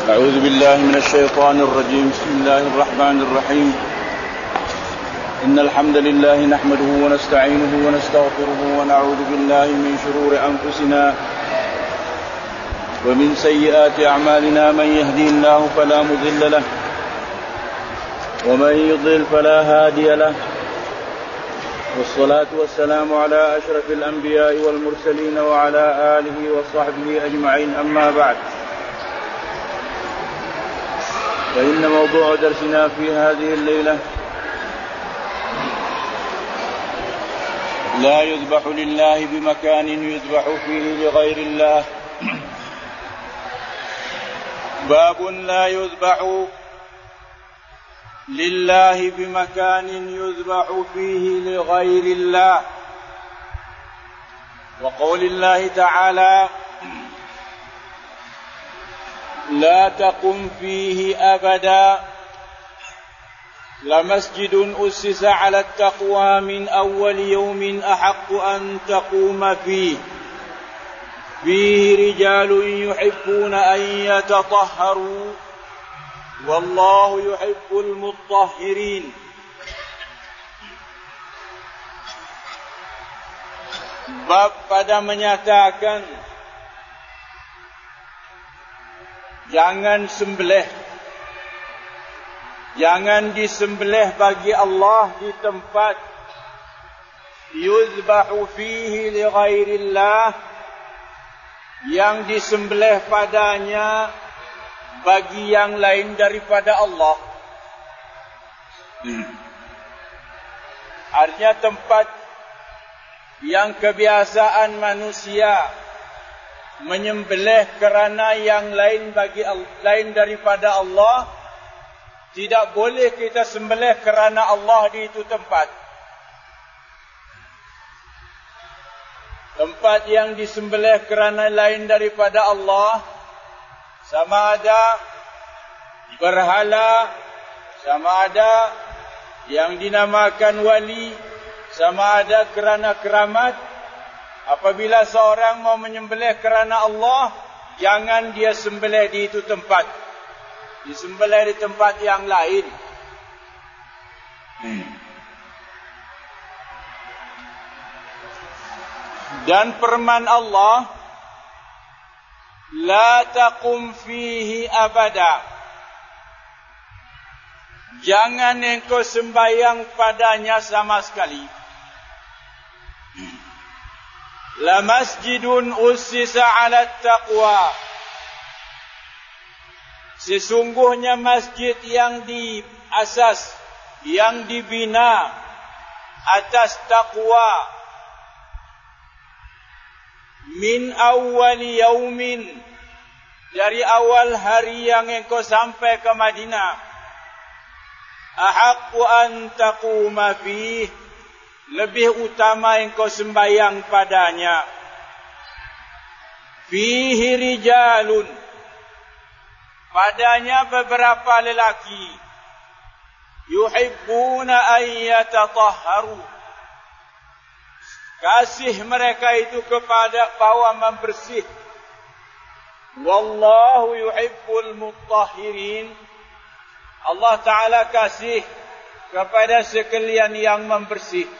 أعوذ بالله من الشيطان الرجيم. بسم الله الرحمن الرحيم. إن الحمد لله نحمده ونستعينه ونستغفره ونعوذ بالله من شرور أنفسنا ومن سيئات أعمالنا. من يهدي الله فلا مضل له ومن يضلل فلا هادي له، والصلاة والسلام على أشرف الأنبياء والمرسلين وعلى آله وصحبه أجمعين. أما بعد، فإن موضوع درسنا في هذه الليلة لا يذبح لله بمكان يذبح فيه لغير الله. باب لا يذبح لله بمكان يذبح فيه لغير الله. وقول الله تعالى: لا تقم فيه أبدا لمسجد أسس على التقوى من أول يوم أحق أن تقوم فيه رجال يحبون أن يتطهروا والله يحب المطهرين. Bab pada menyatakan jangan sembelih, jangan disembelih bagi Allah di tempat yuzbahu fihi li ghairillah, yang disembelih padanya bagi yang lain daripada Allah. Artinya tempat yang kebiasaan manusia menyembelih kerana yang lain lain daripada Allah, tidak boleh kita sembelih kerana Allah di itu tempat. Tempat yang disembelih kerana lain daripada Allah, sama ada berhala, sama ada yang dinamakan wali, sama ada kerana keramat. Apabila seorang mau menyembelih kerana Allah, jangan dia sembelih di itu tempat, disembelih di tempat yang lain. Dan firman Allah, la taqum fihi abada, jangan engkau sembahyang padanya sama sekali. La masjidun ussisa 'ala taqwa, sesungguhnya masjid yang diasas, yang dibina atas taqwa, min awal yaumin, dari awal hari yang engkau sampai ke Madinah, ahaqqu an taquma fihi, lebih utama engkau sembahyang padanya. Fihi rijalun, padanya beberapa lelaki, yuhibbuna an yatatahharu, kasih mereka itu kepada bahwa membersih. Wallahu yuhibbul mutahhirin, Allah Ta'ala kasih kepada sekalian yang membersih.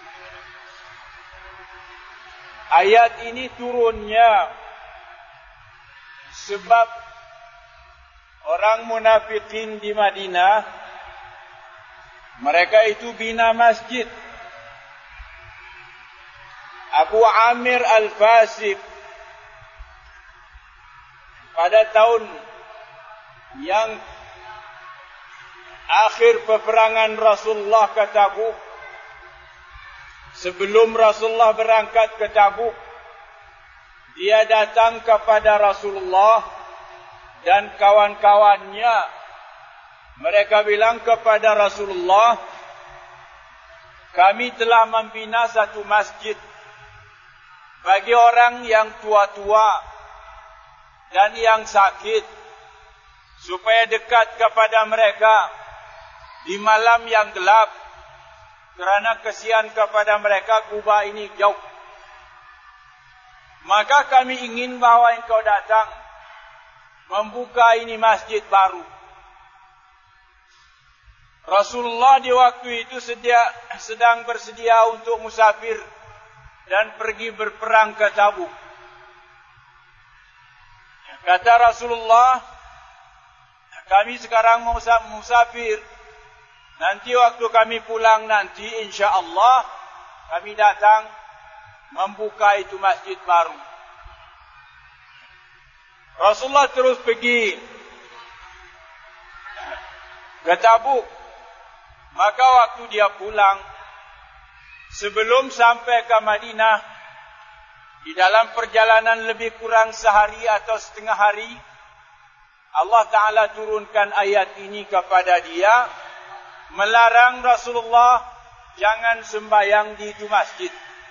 Ayat ini turunnya sebab orang munafikin di Madinah, mereka itu bina masjid. Abu Amir Al-Fasik pada tahun yang akhir peperangan Rasulullah ke Tabuk, sebelum Rasulullah berangkat ke Tabuk, dia datang kepada Rasulullah dan kawan-kawannya. Mereka bilang kepada Rasulullah, kami telah membina satu masjid bagi orang yang tua-tua dan yang sakit, supaya dekat kepada mereka di malam yang gelap, kerana kesian kepada mereka, Kuba ini jauh. Maka kami ingin bahawa engkau datang membuka ini masjid baru. Rasulullah di waktu itu sedang bersedia untuk musafir dan pergi berperang ke Tabuk. Kata Rasulullah, kami sekarang mau musafir. Nanti waktu kami pulang nanti, insya-Allah kami datang membuka itu masjid baru. Rasulullah terus pergi ke Tabuk. Maka waktu dia pulang, sebelum sampai ke Madinah, di dalam perjalanan lebih kurang sehari atau setengah hari, Allah Ta'ala turunkan ayat ini kepada dia, melarang Rasulullah jangan sembahyang di itu masjid.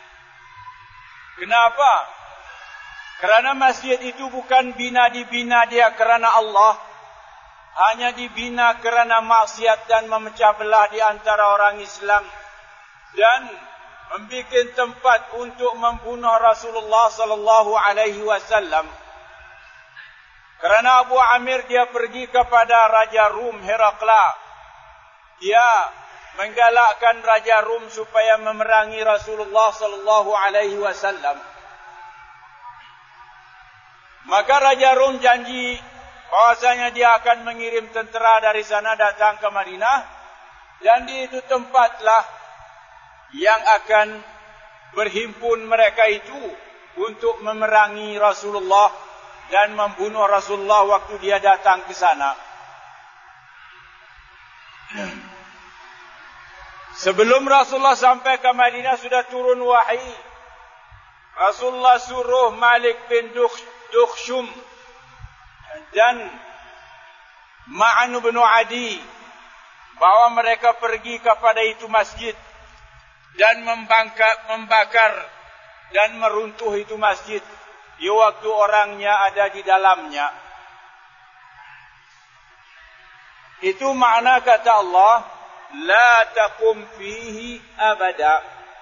Kenapa? Kerana masjid itu bukan dibina dia kerana Allah, hanya dibina kerana maksiat dan memecah belah di antara orang Islam dan membuat tempat untuk membunuh Rasulullah sallallahu alaihi wasallam. Kerana Abu Amir dia pergi kepada Raja Rum Herakla. Dia menggalakkan Raja Rum supaya memerangi Rasulullah sallallahu alaihi wasallam. Maka Raja Rum janji bahwasanya dia akan mengirim tentera dari sana datang ke Madinah, dan di itu tempatlah yang akan berhimpun mereka itu untuk memerangi Rasulullah dan membunuh Rasulullah waktu dia datang ke sana. Sebelum Rasulullah sampai ke Madinah sudah turun wahyi. Rasulullah suruh Malik bin Dukhshum dan Ma'an bin Adi bahawa mereka pergi kepada itu masjid dan membakar dan meruntuh itu masjid di waktu orangnya ada di dalamnya. Itu makna kata Allah, la taqum fihi abada.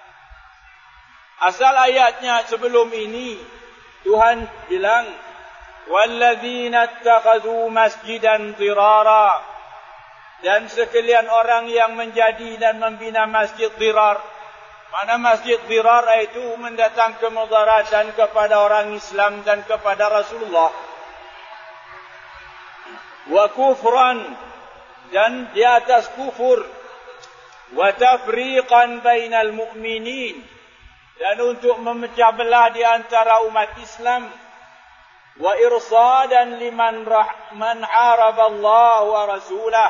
Asal ayatnya sebelum ini Tuhan bilang, walladzina ittakhadhu masjidan dirara, dan sekalian orang yang menjadi dan membina masjid dirar. Mana masjid dirar itu mendatang kemudaratan kepada orang Islam dan kepada Rasulullah. Wa kufran, dan di atas kufur. Wa tafriqan bainal mu'minin, dan untuk memecah belah di antara umat Islam. Wa irsadan liman haraba Allah wa rasulah,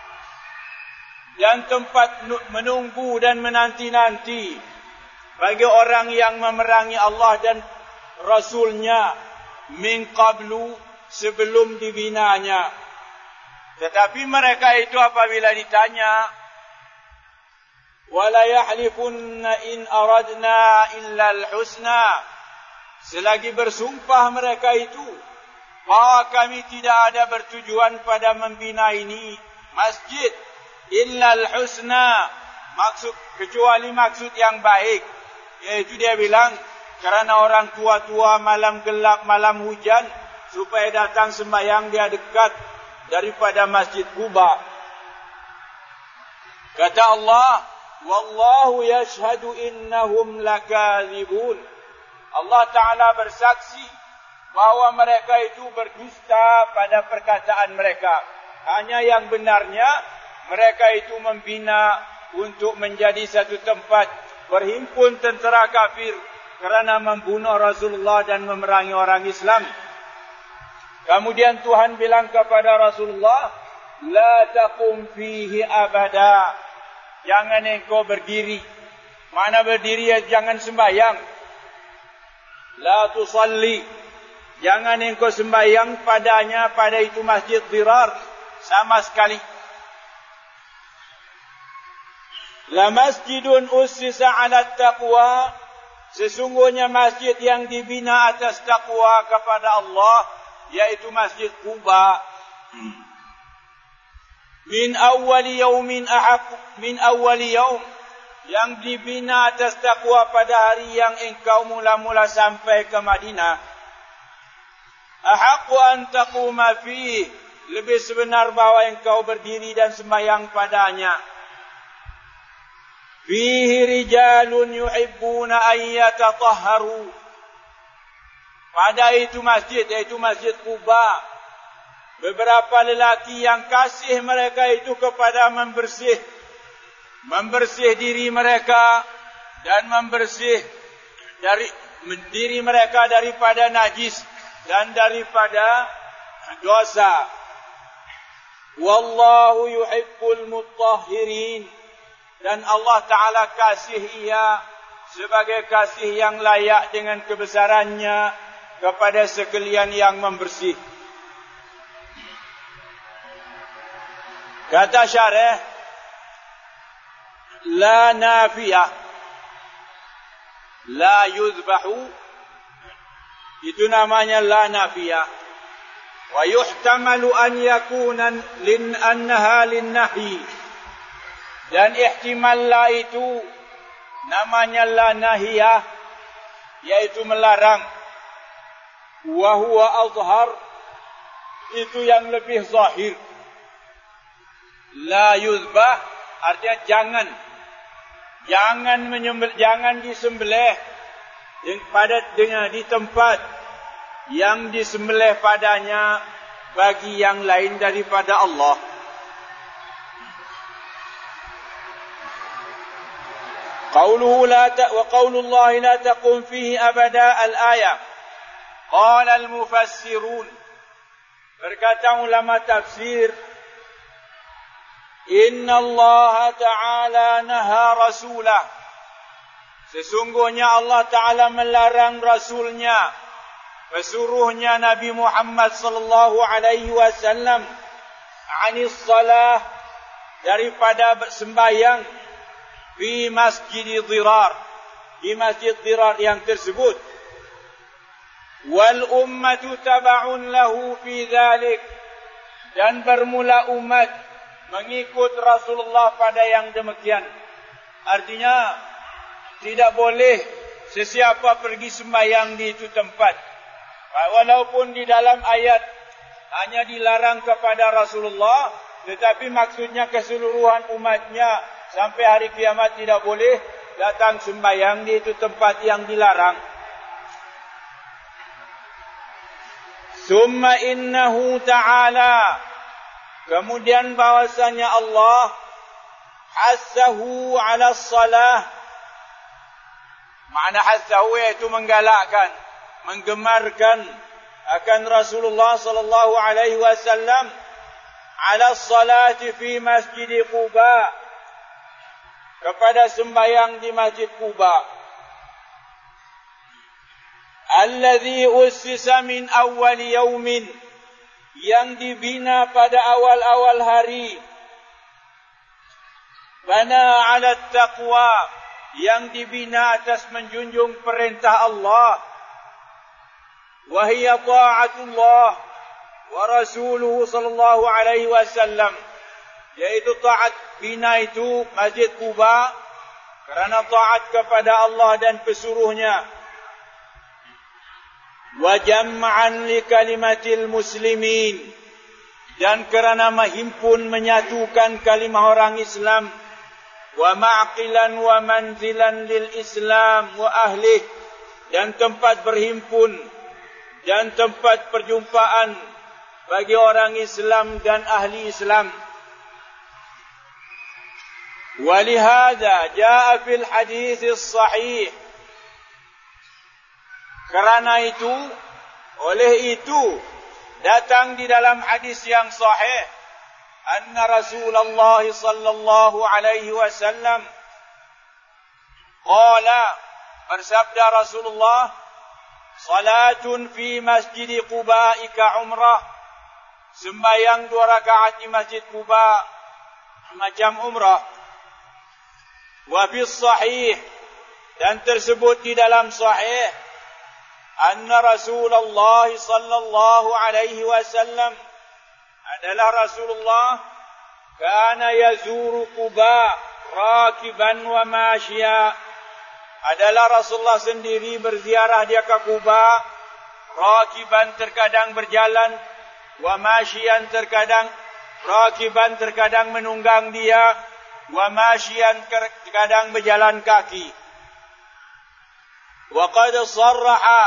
dan tempat menunggu dan menanti-nanti bagi orang yang memerangi Allah dan Rasulnya min qablu, sebelum dibinanya. Tetapi mereka itu apabila ditanya, wala yahlifunna in aradna illa al-husna, selagi bersumpah mereka itu bahwa kami tidak ada bertujuan pada membina ini masjid illa al-husna, kecuali maksud yang baik, yaitu dia bilang kerana orang tua-tua malam gelap, malam hujan, supaya datang sembahyang dia dekat daripada Masjid Quba. Kata Allah, wallahu yashhadu innahum lakadzibun. Allah Ta'ala bersaksi bahawa mereka itu berdusta pada perkataan mereka. Hanya yang benarnya mereka itu membina untuk menjadi satu tempat berhimpun tentera kafir kerana membunuh Rasulullah dan memerangi orang Islam. Kemudian Tuhan bilang kepada Rasulullah, la taqum fihi abada, jangan engkau berdiri. Mana berdiri, jangan sembahyang. La tusalli, jangan engkau sembahyang padanya, pada itu masjid dirar sama sekali. La masjidun ussisa 'ala taqwa, sesungguhnya masjid yang dibina atas takwa kepada Allah, yaitu Masjid Quba. Min awwali yaumin min awwali yaum, yang dibina atas takwa pada hari yang engkau mula-mula sampai ke Madinah. ahaqqu an taquma fihi, lebih sebenar bahawa engkau berdiri dan sembahyang padanya. Fihi rijalun yuhibbuna an yatatahharu, pada itu masjid, iaitu Masjid Quba, beberapa lelaki yang kasih mereka itu kepada membersih diri mereka dan membersih diri mereka daripada najis dan daripada dosa. Wallahu yuhibbul mutahhirin, dan Allah Ta'ala kasih ia sebagai kasih yang layak dengan kebesarannya kepada sekalian yang membersih. Kata syarih, la nafiyah, la yuzbahu, itu namanya la nafiyah. Wa yuhtamalu an yakuna annaha linnahi, dan ihtimal la itu namanya la nahiyah, yaitu melarang. Wa huwa azhar, itu yang lebih zahir. La yuzbah artinya jangan disembelih di tempat yang disembelih padanya bagi yang lain daripada Allah. وقول الله لا تقم فيه أبدا الآية. قال المفسرون, berkata ulama tafsir, Inna Allah Ta'ala naha rasulah, sesungguhnya Allah Ta'ala melarang Rasulnya, pesuruhnya Nabi Muhammad sallallahu alaihi wasallam, anis salah, daripada sembahyang, fi masjid Dirar, di Masjid Dirar yang tersebut. Wal ummatu taba'un lahu fi dhalik, dan bermula umat mengikut Rasulullah pada yang demikian. Artinya tidak boleh sesiapa pergi sembahyang di itu tempat. Walaupun di dalam ayat hanya dilarang kepada Rasulullah, tetapi maksudnya keseluruhan umatnya sampai hari kiamat tidak boleh datang sembahyang di itu tempat yang dilarang. Summa innahu ta'ala, kemudian bahwasanya Allah hassahu ala salah, makna hassahu iaitu menggalakkan, menggemarkan akan Rasulullah sallallahu alaihi wasallam ala salati fi Masjid Quba, kepada sembahyang di Masjid Quba, alladhi ussisa min awal yaumin, yang dibina pada awal-awal hari, bana ala taqwa, yang dibina atas menjunjung perintah Allah, wa hiya ta'atullah wa rasuluhu sallallahu alaihi wasallam, yaitu taat bina itu Masjid Quba kerana taat kepada Allah dan pesuruhnya, wa jam'an li kalimatil muslimin, dan kerana menghimpun menyatukan kalimah orang Islam, wa ma'qilan wa manzilan lil Islam wa ahlih, dan tempat berhimpun dan tempat perjumpaan bagi orang Islam dan ahli Islam. Walihada jaa fil hadits as-sahih, kerana itu, oleh itu datang di dalam hadis yang sahih, anna Rasulullah sallallahu alaihi wasallam qala, bersabda Rasulullah, salatun fi Masjid Quba ika umrah, sembahyang 2 rakaat di Masjid Quba macam umrah. Wa fi sahih, dan tersebut di dalam sahih, anna Rasulullah sallallahu alaihi wasallam, adalah Rasulullah, kana yazuru Quba rakiban wa masya, adalah Rasulullah sendiri berziarah dia ke Quba rakiban terkadang berjalan, wa masyian terkadang rakiban terkadang menunggang dia, wa masyian terkadang berjalan kaki. Wa qad sarraha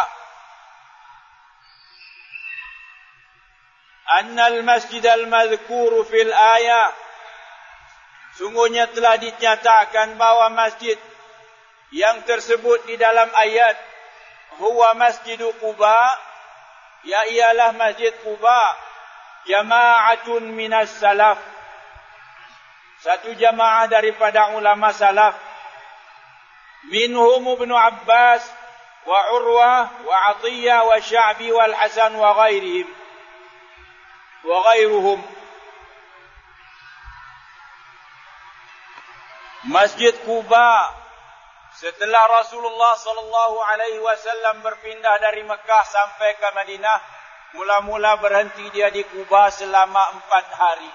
anna al-masjid al-madhkur fil ayah, sungguhnya telah dinyatakan bahawa masjid yang tersebut di dalam ayat huwa Masjid Quba, ya ialah Masjid Quba, jama'atun minas salaf, satu jamaah daripada ulama salaf, minhum Ibnu Abbas wa Urwah wa Atiyah wa Sya'bi wal Hasan wa ghairuhum. Masjid Quba setelah Rasulullah sallallahu alaihi wasallam berpindah dari Mekah sampai ke Madinah, mula-mula berhenti dia di Quba selama 4 hari.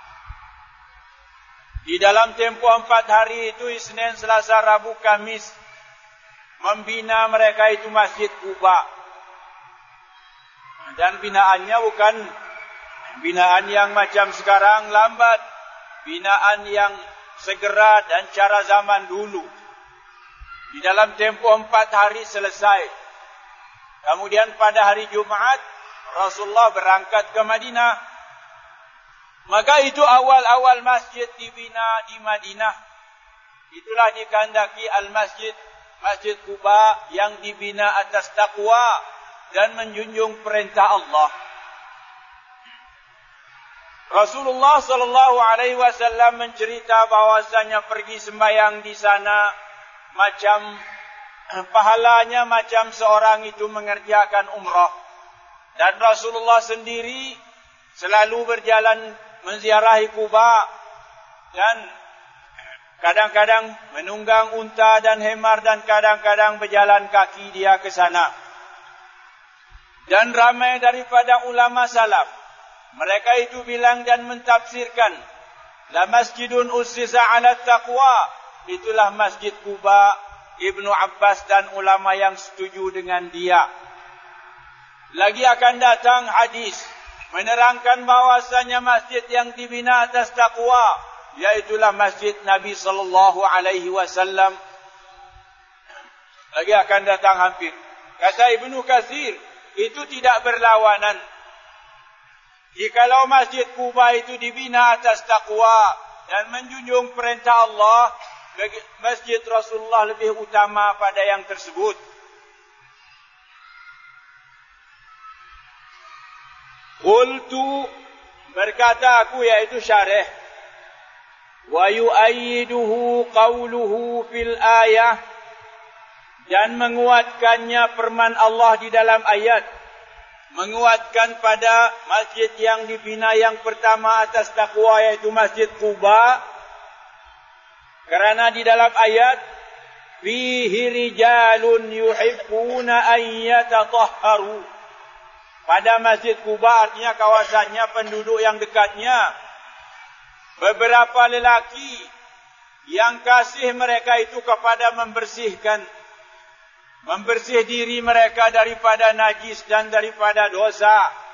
Di dalam tempoh 4 hari itu, Isnin, Selasa, Rabu, Kamis, membina mereka itu Masjid Quba. Dan binaannya bukan binaan yang macam sekarang lambat, binaan yang segera dan cara zaman dulu. Di dalam tempoh 4 hari selesai. Kemudian pada hari Jumaat, Rasulullah berangkat ke Madinah. Maka itu awal-awal masjid dibina di Madinah. Itulah dikehendaki al-masjid, Masjid Quba, yang dibina atas taqwa dan menjunjung perintah Allah. Rasulullah sallallahu alaihi wasallam mencerita bahwasanya pergi sembahyang di sana macam pahalanya macam seorang itu mengerjakan umrah. Dan Rasulullah sendiri selalu berjalan menziarahi Quba dan kadang-kadang menunggang unta dan hemar dan kadang-kadang berjalan kaki dia ke sana. Dan ramai daripada ulama salaf, mereka itu bilang dan mentafsirkan, la masjidun ussisa 'ala taqwa, itulah Masjid Quba. Ibnu Abbas dan ulama yang setuju dengan dia. Lagi akan datang hadis menerangkan bahwasanya masjid yang dibina atas taqwa, yaitulah Masjid Nabi sallallahu alaihi wasallam. Lagi akan datang hampir. Kata Ibnu Katsir, itu tidak berlawanan. Jikalau Masjid Quba itu dibina atas taqwa dan menjunjung perintah Allah, Masjid Rasulullah lebih utama pada yang tersebut. Qultu, berkata aku, yaitu syarih, wa yu'ayyiduhu qawluhu fil ayah, dan menguatkannya firman Allah di dalam ayat, menguatkan pada masjid yang dibina yang pertama atas taqwa, yaitu Masjid Quba. Kerana di dalam ayat, fihi rijalun yuhibbuna an yatatahharu. Pada Masjid Quba, artinya kawasannya, penduduk yang dekatnya, beberapa lelaki yang kasih mereka itu kepada membersih diri mereka daripada najis dan daripada dosa.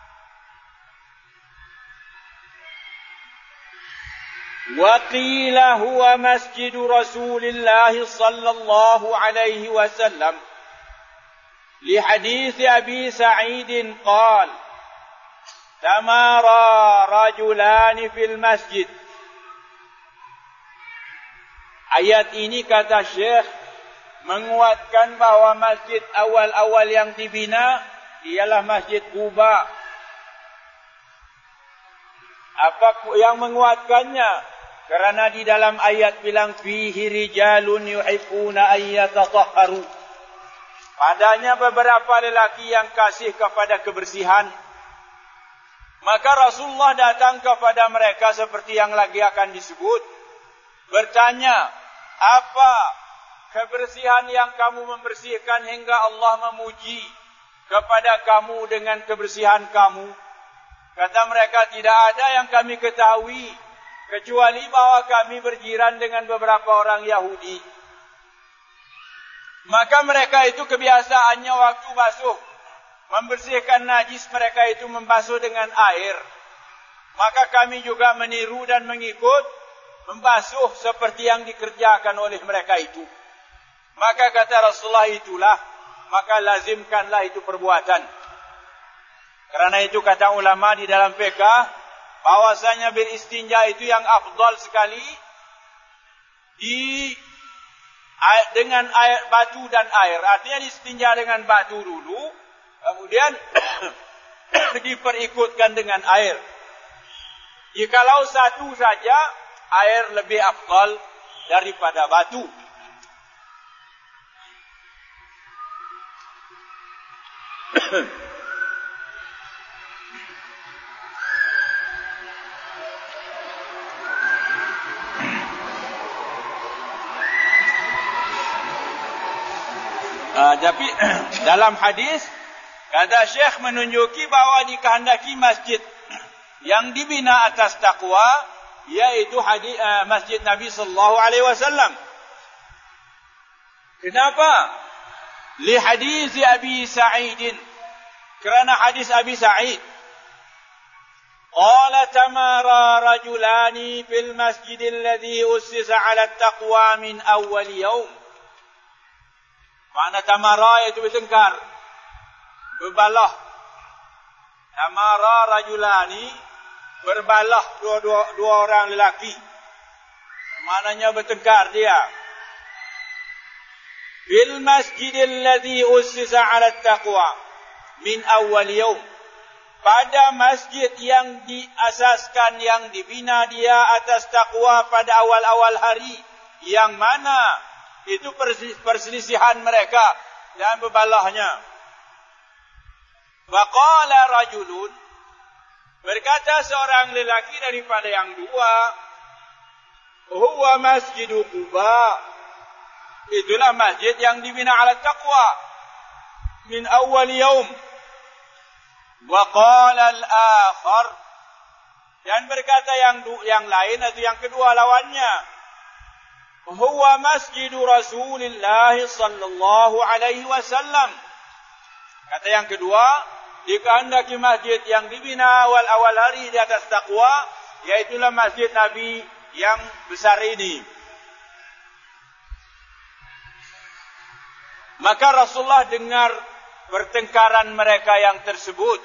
وقيل هو مسجد رسول الله صلى الله عليه وسلم لحديث أبي سعيد قال تمارى رجلان في المسجد. Ayat ini, kata Syekh, menguatkan bahawa masjid awal-awal yang dibina ialah Masjid Quba. Apa yang menguatkannya? Kerana di dalam ayat bilang fihi rijalun yuhibbuna an yatatahharu. Padanya beberapa lelaki yang kasih kepada kebersihan. Maka Rasulullah datang kepada mereka seperti yang lagi akan disebut, bertanya, apa kebersihan yang kamu membersihkan hingga Allah memuji kepada kamu dengan kebersihan kamu? Kata mereka, tidak ada yang kami ketahui kecuali bahwa kami berjiran dengan beberapa orang Yahudi. Maka mereka itu kebiasaannya waktu basuh, membersihkan najis mereka itu membasuh dengan air, maka kami juga meniru dan mengikut membasuh seperti yang dikerjakan oleh mereka itu. Maka kata Rasulullah, itulah, maka lazimkanlah itu perbuatan. Karena itu kata ulama di dalam fiqh, bahwasanya beristinja itu yang afdal sekali dengan air, batu dan air. Artinya istinja dengan batu dulu, kemudian diperikutkan dengan air. Jikalau satu saja, air lebih afdal daripada batu. Tapi dalam hadis kata Syekh menunjuki bahawa dikehendaki masjid yang dibina atas takwa, yaitu masjid Nabi sallallahu alaihi wasallam. Kenapa? Li hadis Abi Sa'id, kerana hadis Abi Sa'id, qala tamara rajulani fil masjid alladhi ussisa 'ala at-taqwa min awwal yawm. Makna tamara itu bertengkar, berbalah. Tamara rajulani, berbalah dua orang lelaki. Maknanya bertengkar dia. Fil masjid alladhi ussisa 'ala at-taqwa min awwal yawm. Pada masjid yang diasaskan, yang dibina dia atas takwa pada awal-awal hari, yang mana itu perselisihan mereka dan berbalahnya. Wa qala rajulun, berkata seorang lelaki daripada yang dua, huwa masjidu Quba, itulah masjid yang dibina ala taqwa min awal yaum. Wa qala al-akhar, dan berkata yang lain atau yang kedua lawannya, huwa masjidu Rasulillah sallallahu alaihi wasallam. Kata yang kedua, dikehendaki masjid yang dibina awal-awal hari di atas takwa, yaitulah masjid Nabi yang besar ini. Maka Rasulullah dengar pertengkaran mereka yang tersebut.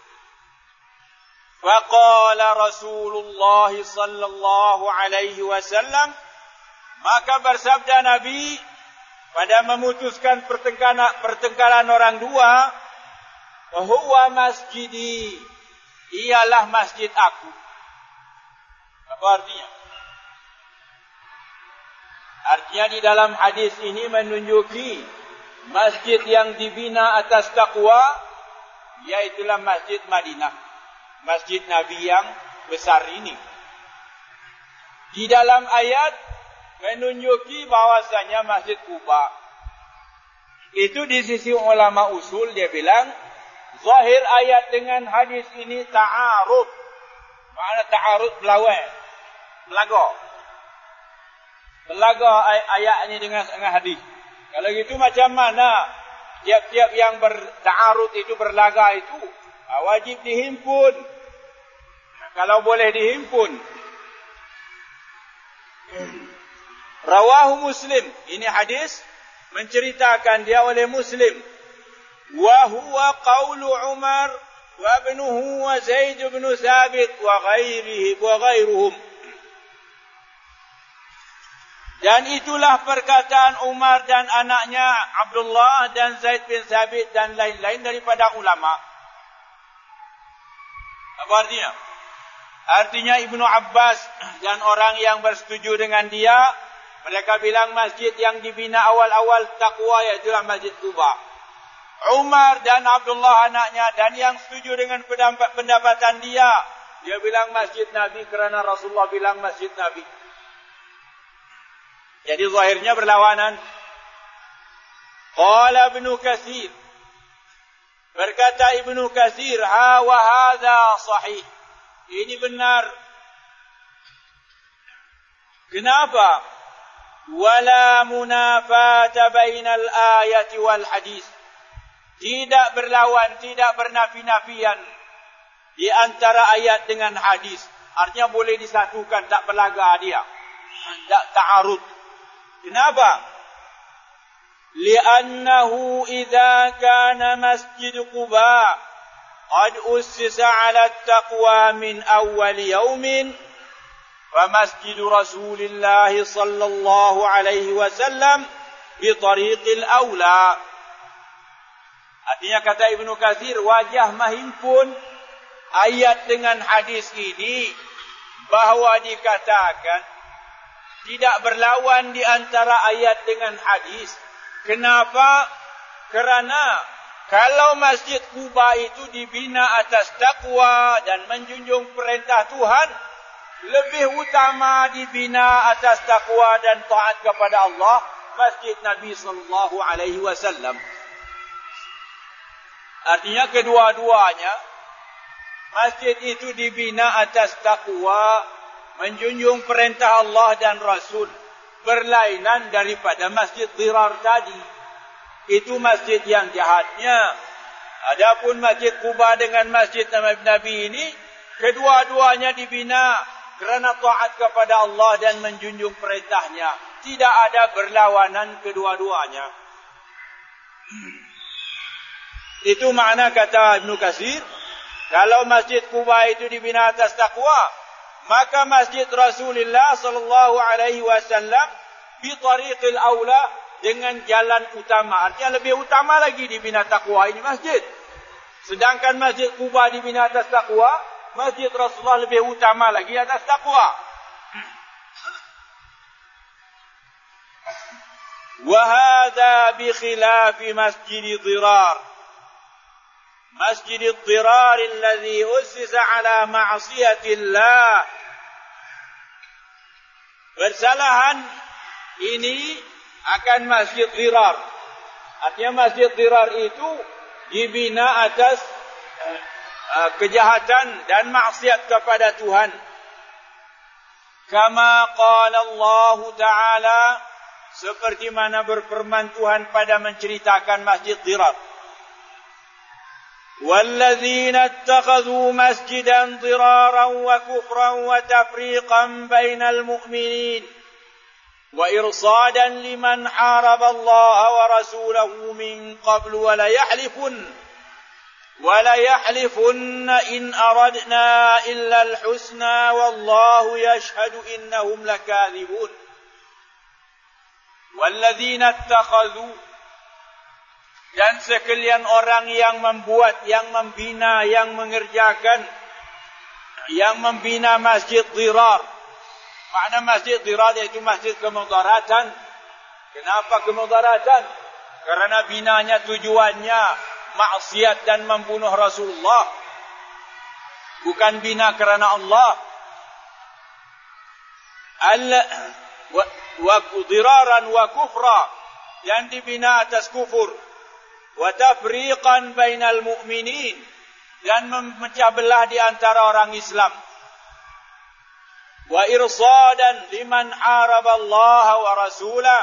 Faqala Rasulullah sallallahu alaihi wasallam, maka bersabda Nabi pada memutuskan pertengkaran orang dua, huwa masjidi, ialah masjid aku. Apa artinya? Artinya di dalam hadis ini menunjuki masjid yang dibina atas takwa, yaitulah masjid Madinah, masjid Nabi yang besar ini. Di dalam ayat menunjuki bahwasanya masjid Quba itu di sisi ulama usul dia bilang zahir ayat dengan hadis ini ta'arud. Makna ta'arud berlawan, belaga ayat ini dengan hadis. Kalau gitu macam mana tiap-tiap yang berta'arud itu berlaga itu wajib dihimpun. Kalau boleh dihimpun. Rawahu Muslim, ini hadis menceritakan dia oleh Muslim. Wa huwa qaulu Umar wa ibnuhu wa Zaid bin Thabit wa ghairuhum. Dan itulah perkataan Umar dan anaknya Abdullah dan Zaid bin Thabit dan lain-lain daripada ulama. Apa artinya? Artinya Ibnu Abbas dan orang yang bersetuju dengan dia, mereka bilang masjid yang dibina awal-awal takwa iaitulah Masjid Quba. Umar dan Abdullah anaknya dan yang setuju dengan pendapatan dia bilang Masjid Nabi kerana Rasulullah bilang Masjid Nabi. Jadi zahirnya berlawanan. Qala Ibnu Katsir, berkata Ibnu Katsir, ha wa hadza sahih. Ini benar. Kenapa? Wala munafata bainal ayati wal hadis. tidak berlawan, tidak bernafi-nafian di antara ayat dengan hadis. Artinya boleh disatukan, tak berlaga dia, tak ta'arud. Kenapa? Li'annahu idza kana masjid Quba qad ussisa 'ala at-taqwa min awwal yawmin wa masjid Rasulillah sallallahu alaihi wasallam bi tariqil aula. Artinya kata Ibnu Katsir, wajah menghimpun ayat dengan hadis ini bahawa dikatakan tidak berlawan di antara ayat dengan hadis. Kenapa? Kerana kalau Masjid Quba itu dibina atas takwa dan menjunjung perintah Tuhan, lebih utama dibina atas takwa dan taat kepada Allah Masjid Nabi sallallahu alaihi wasallam. Artinya kedua-duanya masjid itu dibina atas takwa, menjunjung perintah Allah dan Rasul, berlainan daripada Masjid Dirar tadi. Itu masjid yang jahatnya. Adapun Masjid Quba dengan Masjid Nabi ini, kedua-duanya dibina kerana taat kepada Allah dan menjunjung perintahnya. Tidak ada berlawanan kedua-duanya. Itu makna kata Ibnu Katsir, kalau Masjid Quba itu dibina atas takwa, maka Masjid Rasulullah sallallahu alaihi wasallam bi tariqil aula, dengan jalan utama. Artinya lebih utama lagi dibina takwa ini masjid. Sedangkan Masjid Quba dibina atas takwa, Masjid Rasulullah lebih utama lagi atas takwa. Wa hadha bi khilaf Masjid Dirar. Masjid Dirar alladhi ussisa ala ma'siyatillah. Bersalahan ini akan Masjid Dirar. Artinya Masjid Dirar itu dibina atas kejahatan dan maksiat kepada Tuhan. Kama qala Allah Ta'ala, seperti mana berfirman Tuhan pada menceritakan Masjid Dirar. وَالَّذِينَ اتَّخَذُوا مَسْجِدًا ضِرَارًا وَكُفْرًا وَتَفْرِيقًا بَيْنَ الْمُؤْمِنِينَ وَإِرْصَادًا لِمَنْ حَارَبَ اللَّهَ وَرَسُولَهُ مِنْ قَبْلُ وَلَيَحْلِفُنَّ إِنْ أَرَدْنَا إِلَّا الْحُسْنَى وَاللَّهُ يَشْهَدُ إِنَّهُمْ لَكَاذِبُونَ. وَالَّذِينَ اتَّخَذُوا, dan sekalian orang yang membuat, yang membina, yang mengerjakan, yang membina Masjid Dirar. Makna Masjid Dirar iaitu masjid kemudaratan. Kenapa kemudaratan? Kerana binanya tujuannya maksiat dan membunuh Rasulullah. Bukan bina kerana Allah. Wa diraran wa kufra, yang dibina atas kufur. Wa tafriqan bainal mu'minin, dan memecah belah di antara orang Islam. Wa irsadan liman haraba Allah wa rasulah,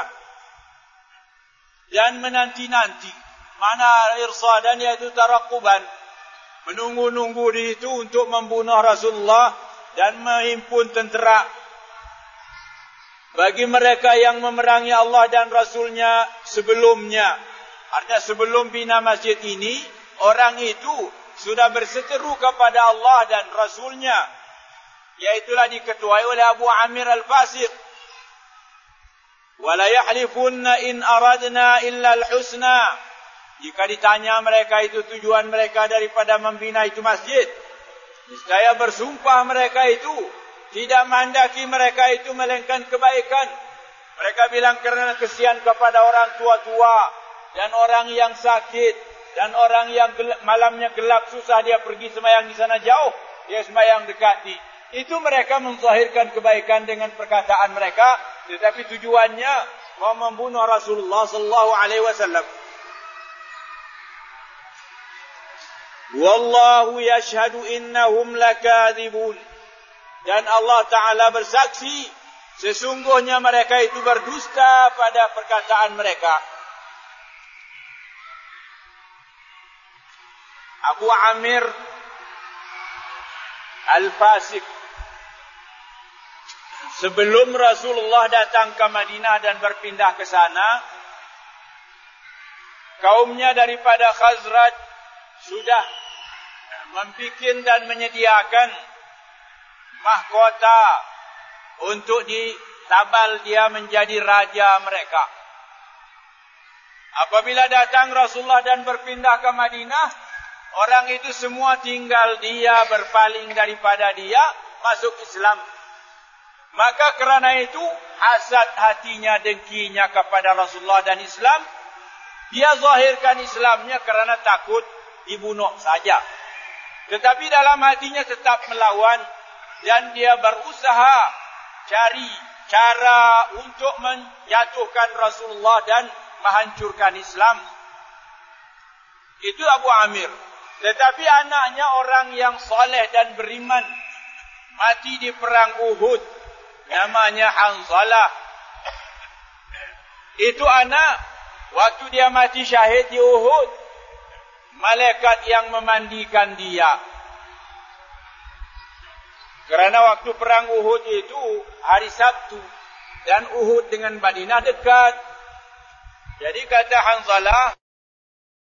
dan menanti-nanti. Mana irsadan iaitu tarakuban, menunggu-nunggu di itu untuk membunuh Rasulullah dan menghimpun tentera. Bagi mereka yang memerangi Allah dan Rasulnya sebelumnya. Artinya sebelum bina masjid ini, orang itu sudah berseteru kepada Allah dan Rasulnya. Iaitulah diketuai oleh Abu Amir Al-Fasiq. وَلَا يَحْلِفُنَّ إِنْ أَرَدْنَا إِلَّا الْحُسْنَى. Jika ditanya mereka itu tujuan mereka daripada membina itu masjid, niscaya bersumpah mereka itu tidak menghendaki mereka itu melainkan kebaikan. Mereka bilang kerana kesian kepada orang tua-tua dan orang yang sakit dan orang yang malamnya gelap susah dia pergi sembahyang di sana jauh, dia sembahyang dekati. Itu mereka menzahirkan kebaikan dengan perkataan mereka, tetapi tujuannya mau membunuh Rasulullah sallallahu alaihi wasallam. Wallahu yashhadu innahum lakadzibun. Dan Allah Ta'ala bersaksi, sesungguhnya mereka itu berdusta pada perkataan mereka. Abu Amir Al-Fasik. Sebelum Rasulullah datang ke Madinah dan berpindah ke sana, kaumnya daripada Khazraj sudah membikin dan menyediakan mahkota untuk ditabal dia menjadi raja mereka. Apabila datang Rasulullah dan berpindah ke Madinah, orang itu semua tinggal dia, berpaling daripada dia, masuk Islam. Maka kerana itu, hasad hatinya, dengkinya kepada Rasulullah dan Islam, dia zahirkan Islamnya kerana takut dibunuh saja. Tetapi dalam hatinya tetap melawan, dan dia berusaha cari cara untuk menjatuhkan Rasulullah dan menghancurkan Islam. Itu Abu Amir. Tetapi anaknya orang yang soleh dan beriman, mati di perang Uhud. Namanya Hanzalah. Itu anak, waktu dia mati syahid di Uhud, malaikat yang memandikan dia. Kerana waktu perang Uhud itu hari Sabtu, dan Uhud dengan Madinah dekat. Jadi kata Hanzalah,